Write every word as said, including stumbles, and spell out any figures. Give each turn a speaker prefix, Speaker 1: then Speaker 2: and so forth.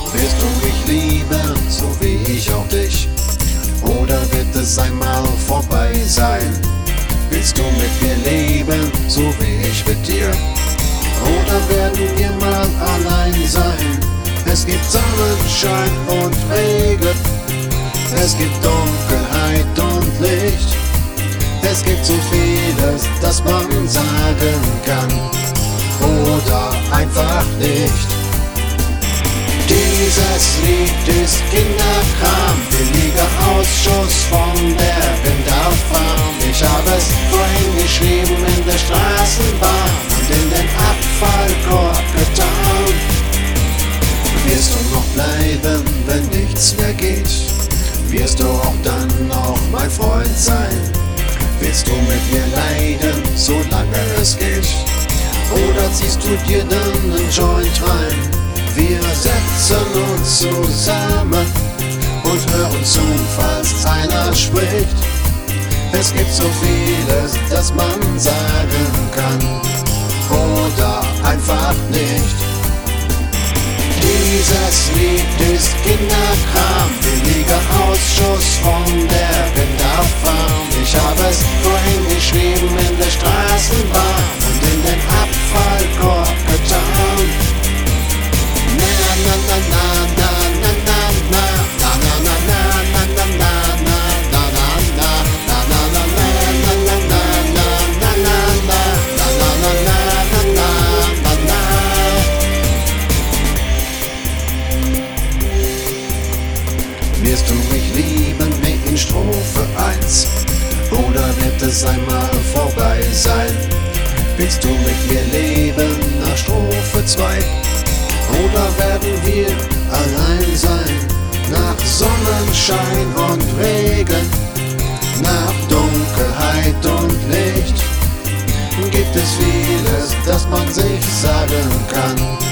Speaker 1: Wirst du mich lieben, so wie ich auch dich? Oder wird es einmal vorbei sein? Willst du mit mir leben, so wie ich mit dir? Oder werden wir mal allein sein? Es gibt Sonnenschein und Regen, es gibt Dunkelheit und Licht. Es gibt so vieles, das man sagen kann oder einfach nicht. Dieses Lied ist Kinderkram, billiger Ausschuss von der Kinderfarm. Ich habe es vorhin geschrieben in der Straßenbahn und in den Abfallkorb getan. Wirst du noch bleiben, wenn nichts mehr geht? Wirst du auch dann noch mein Freund sein? Willst du mit mir leiden, solange es geht? Oder ziehst du dir dann einen Joint rein? Wir setzen uns zusammen und hören zu, falls einer spricht. Es gibt so vieles, das man sagen kann oder einfach nicht. Dieses Lied ist Kinderkram, billiger Ausschuss von der Kinderfarm. Ich habe es vorhin geschrieben in der Straßenbahn und in den Abfallkorb getan. Na na na na na na na na na na na na na na na Wirst du mich lieben wie in Strophe eins? Oder wird es einmal vorbei sein? Willst du mit mir leben nach Strophe zwei? Oder werden wir allein sein? Nach Sonnenschein und Regen, nach Dunkelheit und Licht gibt es vieles, das man sich sagen kann